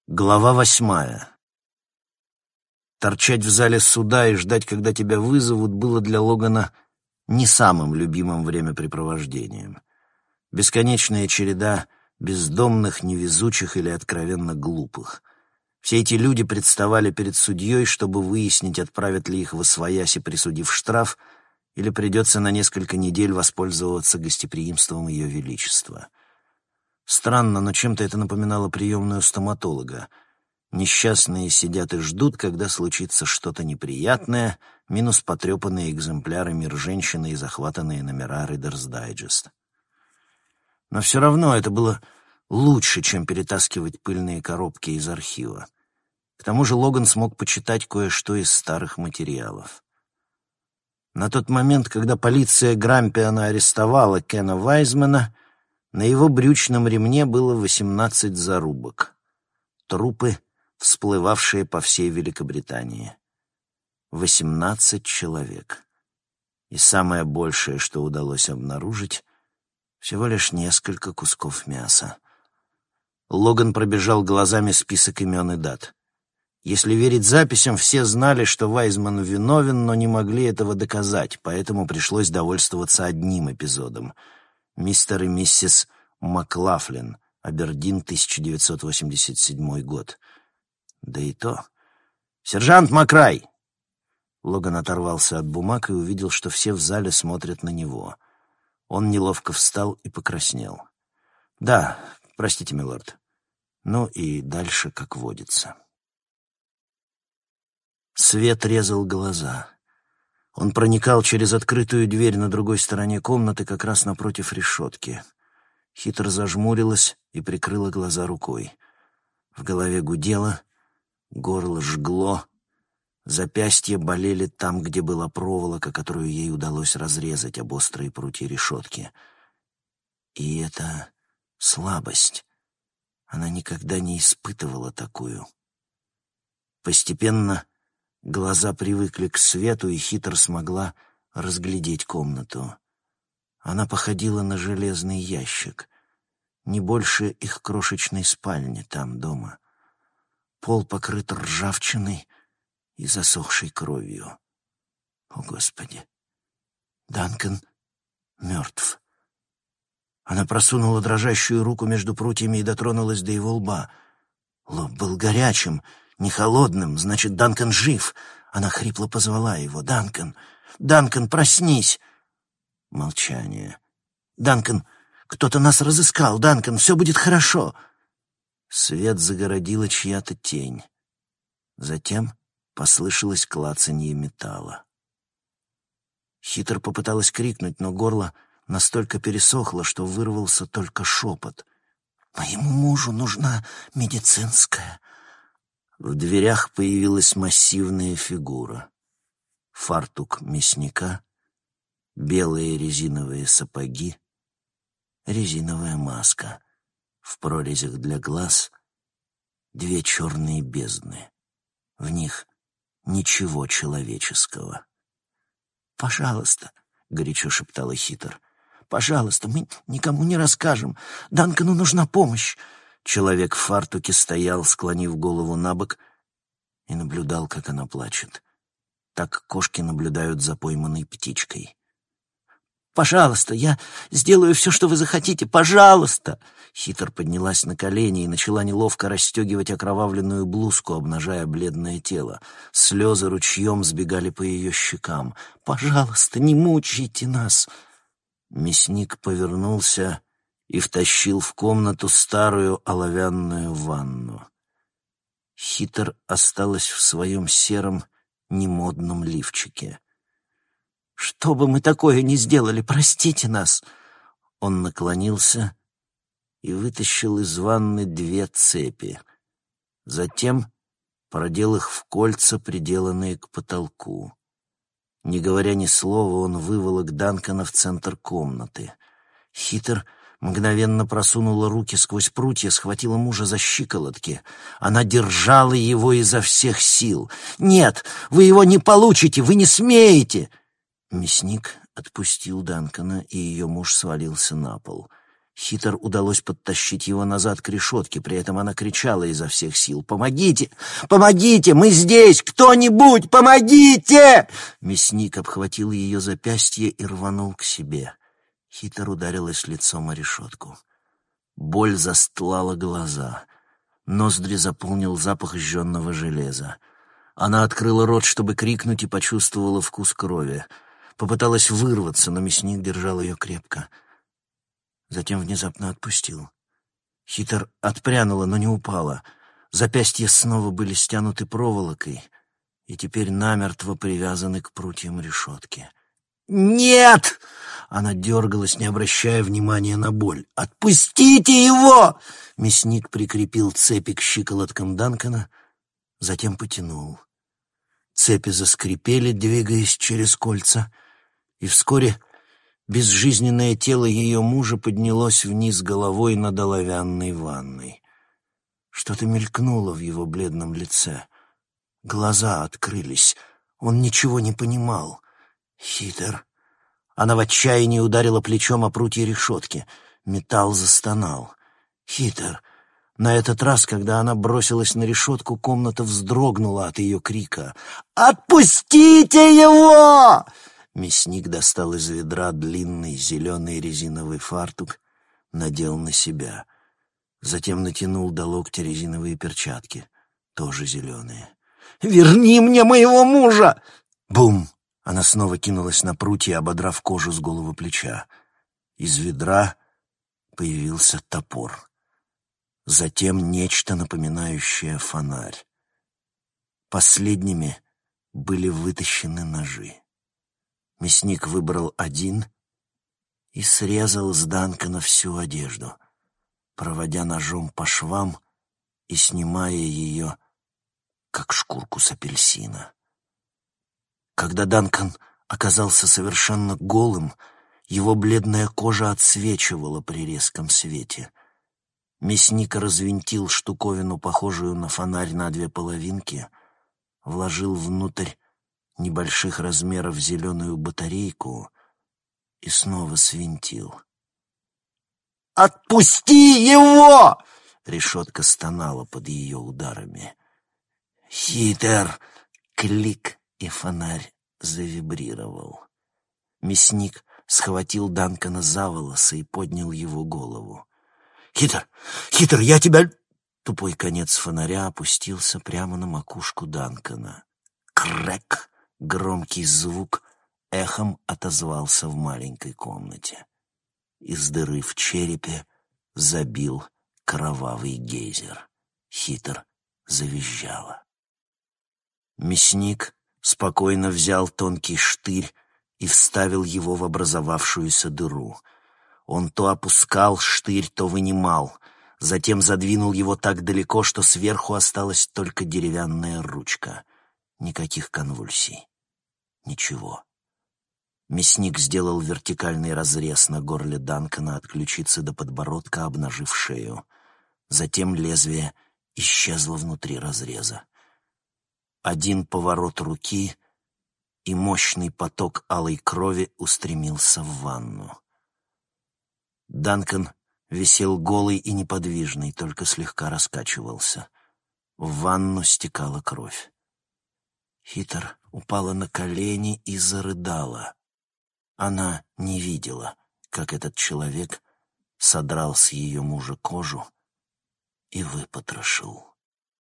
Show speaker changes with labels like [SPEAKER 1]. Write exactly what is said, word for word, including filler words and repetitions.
[SPEAKER 1] Глава восьмая. Торчать в зале суда и ждать, когда тебя вызовут, было для Логана не самым любимым времяпрепровождением. Бесконечная череда бездомных, невезучих или откровенно глупых. Все эти люди представали перед судьей, чтобы выяснить, отправят ли их восвояси, присудив штраф, или придется на несколько недель воспользоваться гостеприимством Ее Величества. Странно, но чем-то это напоминало приемную стоматолога. Несчастные сидят и ждут, когда случится что-то неприятное, минус потрепанные экземпляры «Мир женщины» и захватанные номера «Reader's Digest». Но все равно это было лучше, чем перетаскивать пыльные коробки из архива. К тому же Логан смог почитать кое-что из старых материалов. На тот момент, когда полиция Грампиана арестовала Кена Вайзмана, на его брючном ремне было восемнадцать зарубок. Трупы, всплывавшие по всей Великобритании. Восемнадцать человек. И самое большее, что удалось обнаружить, всего лишь несколько кусков мяса. Логан пробежал глазами список имен и дат. Если верить записям, все знали, что Вайзман виновен, но не могли этого доказать, поэтому пришлось довольствоваться одним эпизодом — мистер и миссис Маклафлин, Абердин, тысяча девятьсот восемьдесят седьмой год. Да и то. «Сержант Макрай!» Логан оторвался от бумаг и увидел, что все в зале смотрят на него. Он неловко встал и покраснел. «Да, простите, милорд. Ну и дальше, как водится». Свет резал глаза. Он проникал через открытую дверь на другой стороне комнаты, как раз напротив решетки. Хитро зажмурилась и прикрыла глаза рукой. В голове гудело, горло жгло, запястья болели там, где была проволока, которую ей удалось разрезать об острые прутья решетки. И это слабость. Она никогда не испытывала такую. Постепенно глаза привыкли к свету, и Хитр смогла разглядеть комнату. Она походила на железный ящик, не больше их крошечной спальни там, дома. Пол покрыт ржавчиной и засохшей кровью. О, Господи! Данкан мертв. Она просунула дрожащую руку между прутьями и дотронулась до его лба. Лоб был горячим, не холодным, значит, Данкан жив. Она хрипло позвала его. «Данкан! Данкан, проснись!» Молчание. «Данкан, кто-то нас разыскал! Данкан, все будет хорошо!» Свет загородила чья-то тень. Затем послышалось клацанье металла. Хитр попыталась крикнуть, но горло настолько пересохло, что вырвался только шепот. «Моему мужу нужна медицинская». В дверях появилась массивная фигура. Фартук мясника, белые резиновые сапоги, резиновая маска. В прорезях для глаз две черные бездны. В них ничего человеческого. «Пожалуйста», — горячо шептала Хитр, — «пожалуйста, мы никому не расскажем. Данкану нужна помощь». Человек в фартуке стоял, склонив голову набок, и наблюдал, как она плачет. Так кошки наблюдают за пойманной птичкой. «Пожалуйста, я сделаю все, что вы захотите. Пожалуйста!» Хитр поднялась на колени и начала неловко расстегивать окровавленную блузку, обнажая бледное тело. Слезы ручьем сбегали по ее щекам. «Пожалуйста, не мучайте нас!» Мясник повернулся и втащил в комнату старую оловянную ванну. Хитр осталась в своем сером, немодном лифчике. «Что бы мы такое ни сделали, простите нас!» Он наклонился и вытащил из ванны две цепи. Затем продел их в кольца, приделанные к потолку. Не говоря ни слова, он выволок Данкана в центр комнаты. Хитр мгновенно просунула руки сквозь прутья, схватила мужа за щиколотки. Она держала его изо всех сил. «Нет, вы его не получите! Вы не смеете!» Мясник отпустил Данкана, и ее муж свалился на пол. Хитер удалось подтащить его назад к решетке, при этом она кричала изо всех сил: «Помогите! Помогите! Мы здесь! Кто-нибудь! Помогите!» Мясник обхватил ее запястье и рванул к себе. Хитер ударилась лицом о решетку. Боль застлала глаза. Ноздри заполнил запах жженного железа. Она открыла рот, чтобы крикнуть, и почувствовала вкус крови. Попыталась вырваться, но мясник держал ее крепко. Затем внезапно отпустил. Хитер отпрянула, но не упала. Запястья снова были стянуты проволокой и теперь намертво привязаны к прутьям решетки. «Нет!» — она дергалась, не обращая внимания на боль. «Отпустите его!» Мясник прикрепил цепи к щиколоткам Данкана, затем потянул. Цепи заскрипели, двигаясь через кольца, и вскоре безжизненное тело ее мужа поднялось вниз головой над оловянной ванной. Что-то мелькнуло в его бледном лице. Глаза открылись. Он ничего не понимал. «Хитер!» Она в отчаянии ударила плечом о прутья решетки. Металл застонал. «Хитер!» На этот раз, когда она бросилась на решетку, комната вздрогнула от ее крика. «Отпустите его!» Мясник достал из ведра длинный зеленый резиновый фартук, надел на себя. Затем натянул до локтя резиновые перчатки, тоже зеленые. «Верни мне моего мужа!» Бум! Она снова кинулась на прутья, ободрав кожу с голого плеча. Из ведра появился топор. Затем нечто, напоминающее фонарь. Последними были вытащены ножи. Мясник выбрал один и срезал с Данкана всю одежду, проводя ножом по швам и снимая ее, как шкурку с апельсина. Когда Данкан оказался совершенно голым, его бледная кожа отсвечивала при резком свете. Мясник развинтил штуковину, похожую на фонарь, на две половинки, вложил внутрь небольших размеров зеленую батарейку и снова свинтил. «Отпусти его!» Решетка стонала под ее ударами. «Хитер!» Клик, и фонарь завибрировал. Мясник схватил Данкана за волосы и поднял его голову. «Хитер! Хитер, я тебя...» Тупой конец фонаря опустился прямо на макушку Данкана. Крэк! Громкий звук эхом отозвался в маленькой комнате. Из дыры в черепе забил кровавый гейзер. Хитер завизжала. Мясник спокойно взял тонкий штырь и вставил его в образовавшуюся дыру. Он то опускал штырь, то вынимал, затем задвинул его так далеко, что сверху осталась только деревянная ручка. Никаких конвульсий. Ничего. Мясник сделал вертикальный разрез на горле Данкана от ключицы до подбородка, обнажив шею. Затем лезвие исчезло внутри разреза. Один поворот руки, и мощный поток алой крови устремился в ванну. Данкан висел голый и неподвижный, только слегка раскачивался. В ванну стекала кровь. Хитер упала на колени и зарыдала. Она не видела, как этот человек содрал с ее мужа кожу и выпотрошил.